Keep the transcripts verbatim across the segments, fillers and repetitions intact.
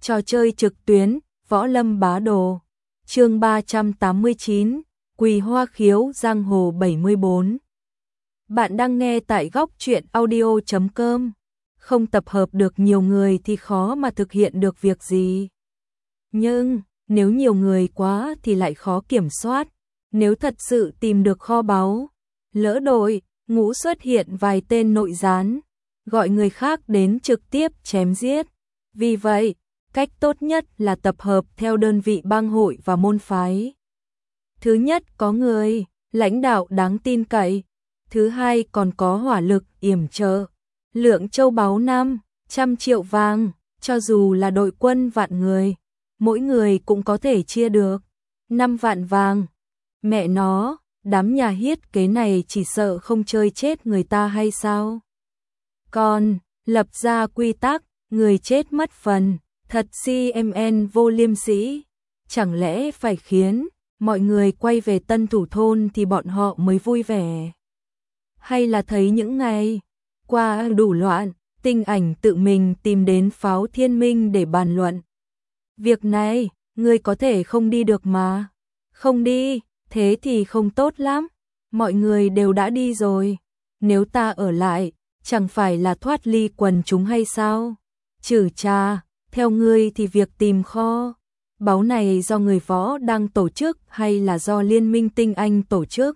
Trò chơi trực tuyến, Võ Lâm Bá Đồ. Chương ba trăm tám mươi chín, Quỳ Hoa Khiếu Giang Hồ bảy mươi bốn. Bạn đang nghe tại góc truyện audio chấm com. Không tập hợp được nhiều người thì khó mà thực hiện được việc gì. Nhưng, nếu nhiều người quá thì lại khó kiểm soát. Nếu thật sự tìm được kho báu, lỡ đội, ngũ xuất hiện vài tên nội gián, gọi người khác đến trực tiếp chém giết. Vì vậy, cách tốt nhất là tập hợp theo đơn vị bang hội và môn phái. Thứ nhất có người, lãnh đạo đáng tin cậy. Thứ hai còn có hỏa lực, yểm trợ. Lượng châu báu năm trăm triệu vàng, cho dù là đội quân vạn người, mỗi người cũng có thể chia được năm vạn vàng. Mẹ nó, đám nhà hiết kế này chỉ sợ không chơi chết người ta hay sao? Còn, lập ra quy tắc, người chết mất phần, thật xê em en vô liêm sỉ. Chẳng lẽ phải khiến mọi người quay về Tân Thủ Thôn thì bọn họ mới vui vẻ? Hay là thấy những ngày qua đủ loạn, Tinh Ảnh tự mình tìm đến Pháo Thiên Minh để bàn luận. Việc này, người có thể không đi được mà. Không đi, thế thì không tốt lắm. Mọi người đều đã đi rồi. Nếu ta ở lại, chẳng phải là thoát ly quần chúng hay sao? Chử cha, theo ngươi thì việc tìm kho báu này do người Võ đang tổ chức hay là do Liên minh Tinh Anh tổ chức?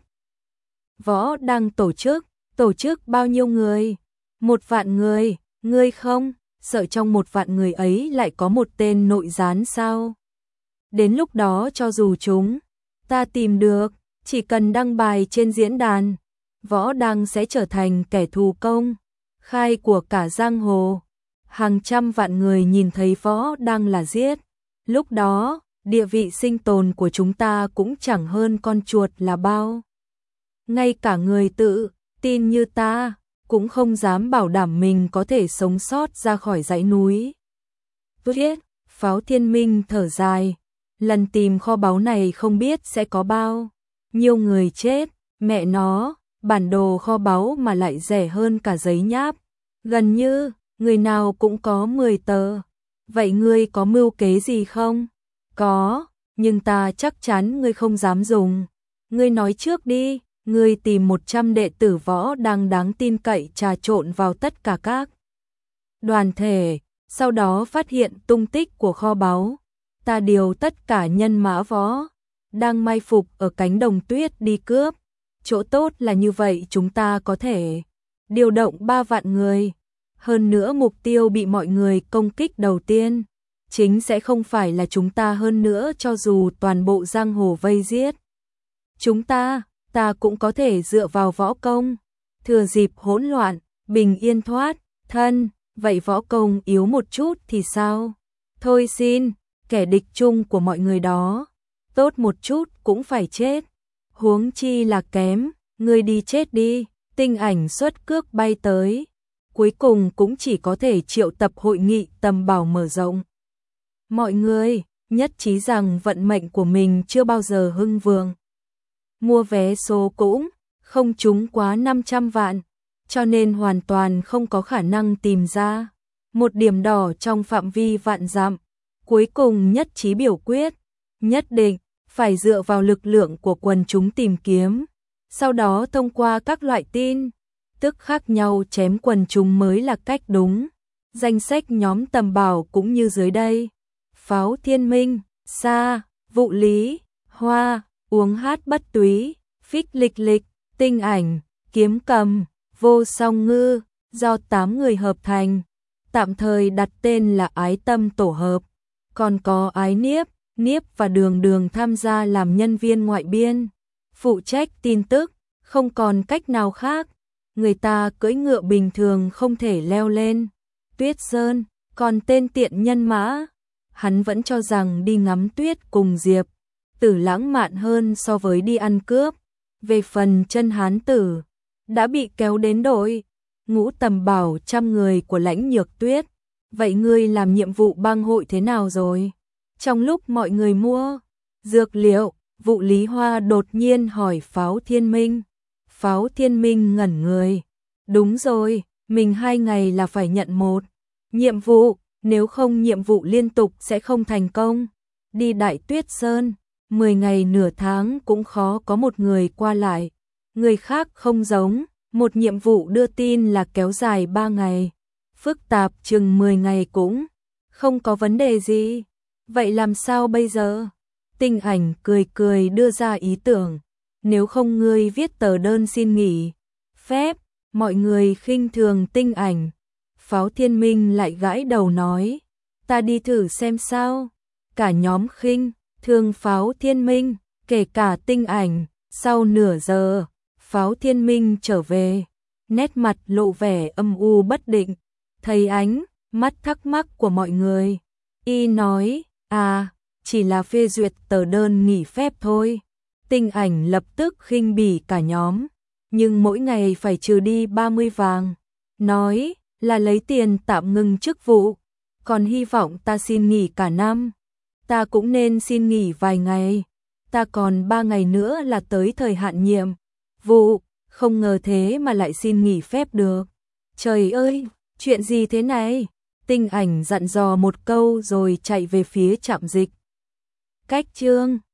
Võ đang tổ chức, tổ chức bao nhiêu người? Một vạn người, ngươi không, sợ trong một vạn người ấy lại có một tên nội gián sao? Đến lúc đó cho dù chúng ta tìm được, chỉ cần đăng bài trên diễn đàn, Võ Đăng sẽ trở thành kẻ thù công khai của cả giang hồ. Hàng trăm vạn người nhìn thấy Võ Đăng là giết. Lúc đó, địa vị sinh tồn của chúng ta cũng chẳng hơn con chuột là bao. Ngay cả người tự tin như ta cũng không dám bảo đảm mình có thể sống sót ra khỏi dãy núi. Viết, Pháo Thiên Minh thở dài, lần tìm kho báu này không biết sẽ có bao nhiêu người chết. Mẹ nó, bản đồ kho báu mà lại rẻ hơn cả giấy nháp, gần như người nào cũng có mười tờ. Vậy ngươi có mưu kế gì không? Có, nhưng ta chắc chắn ngươi không dám dùng. Ngươi nói trước đi, ngươi tìm một trăm đệ tử Võ đang đáng tin cậy trà trộn vào tất cả các đoàn thể, sau đó phát hiện tung tích của kho báu. Ta điều tất cả nhân mã Võ đang mai phục ở cánh đồng tuyết đi cướp. Chỗ tốt là như vậy chúng ta có thể điều động ba vạn người. Hơn nữa mục tiêu bị mọi người công kích đầu tiên chính sẽ không phải là chúng ta, hơn nữa cho dù toàn bộ giang hồ vây giết chúng ta, ta cũng có thể dựa vào võ công, thừa dịp hỗn loạn, bình yên thoát thân. Vậy võ công yếu một chút thì sao? Thôi xin, kẻ địch chung của mọi người đó, tốt một chút cũng phải chết. Huống chi là kém, ngươi đi chết đi. Tinh Ảnh xuất cước bay tới, cuối cùng cũng chỉ có thể triệu tập hội nghị tầm bảo mở rộng. Mọi người nhất trí rằng vận mệnh của mình chưa bao giờ hưng vượng. Mua vé số cũng không trúng quá năm trăm vạn, cho nên hoàn toàn không có khả năng tìm ra một điểm đỏ trong phạm vi vạn dặm. Cuối cùng nhất trí biểu quyết, nhất định phải dựa vào lực lượng của quần chúng tìm kiếm, sau đó thông qua các loại tin tức khác nhau chém quần chúng mới là cách đúng. Danh sách nhóm tầm bảo cũng như dưới đây: Pháo Thiên Minh, Sa, Vụ Lý, Hoa, Uống Hát Bất Túy, Phích Lịch Lịch, Tinh Ảnh, Kiếm Cầm, Vô Song Ngư, do tám người hợp thành, tạm thời đặt tên là Ái Tâm Tổ Hợp. Còn có Ái Niếp, Niếp và Đường Đường tham gia làm nhân viên ngoại biên, phụ trách tin tức. Không còn cách nào khác, người ta cưỡi ngựa bình thường không thể leo lên Tuyết Sơn. Còn tên tiện nhân Mã, hắn vẫn cho rằng đi ngắm tuyết cùng Diệp Tử lãng mạn hơn so với đi ăn cướp. Về phần Chân Hán Tử, đã bị kéo đến đội ngũ tầm bảo trăm người của Lãnh Nhược Tuyết. Vậy ngươi làm nhiệm vụ bang hội thế nào rồi? Trong lúc mọi người mua dược liệu, Vụ Lý Hoa đột nhiên hỏi Pháo Thiên Minh. Pháo Thiên Minh ngẩn người. Đúng rồi, mình hai ngày là phải nhận một nhiệm vụ, nếu không nhiệm vụ liên tục sẽ không thành công. Đi Đại Tuyết Sơn, mười ngày nửa tháng cũng khó có một người qua lại. Người khác không giống, một nhiệm vụ đưa tin là kéo dài ba ngày. Phức tạp chừng mười ngày cũng không có vấn đề gì. Vậy làm sao bây giờ? Tinh Ảnh cười cười đưa ra ý tưởng. Nếu không ngươi viết tờ đơn xin nghỉ phép. Mọi người khinh thường Tinh Ảnh. Pháo Thiên Minh lại gãi đầu nói, ta đi thử xem sao. Cả nhóm khinh thường Pháo Thiên Minh, kể cả Tinh Ảnh. Sau nửa giờ, Pháo Thiên Minh trở về, nét mặt lộ vẻ âm u bất định. Thấy ánh mắt thắc mắc của mọi người, y nói, à, chỉ là phê duyệt tờ đơn nghỉ phép thôi. Tinh Ảnh lập tức khinh bỉ cả nhóm, nhưng mỗi ngày phải trừ đi ba mươi vàng. Nói là lấy tiền tạm ngừng chức vụ, còn hy vọng ta xin nghỉ cả năm. Ta cũng nên xin nghỉ vài ngày, ta còn ba ngày nữa là tới thời hạn nhiệm vụ, không ngờ thế mà lại xin nghỉ phép được. Trời ơi, chuyện gì thế này? Tinh Ảnh dặn dò một câu rồi chạy về phía trạm dịch. Cách chương